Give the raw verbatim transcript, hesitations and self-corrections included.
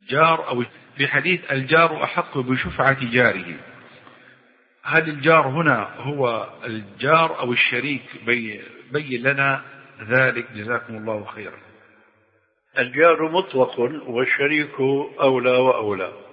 الجار أو في حديث الجار أحق بشفعة جاره، هل الجار هنا هو الجار أو الشريك؟ بي بين لنا ذلك جزاكم الله خيرا. الجار مطلق والشريك أولى وأولى.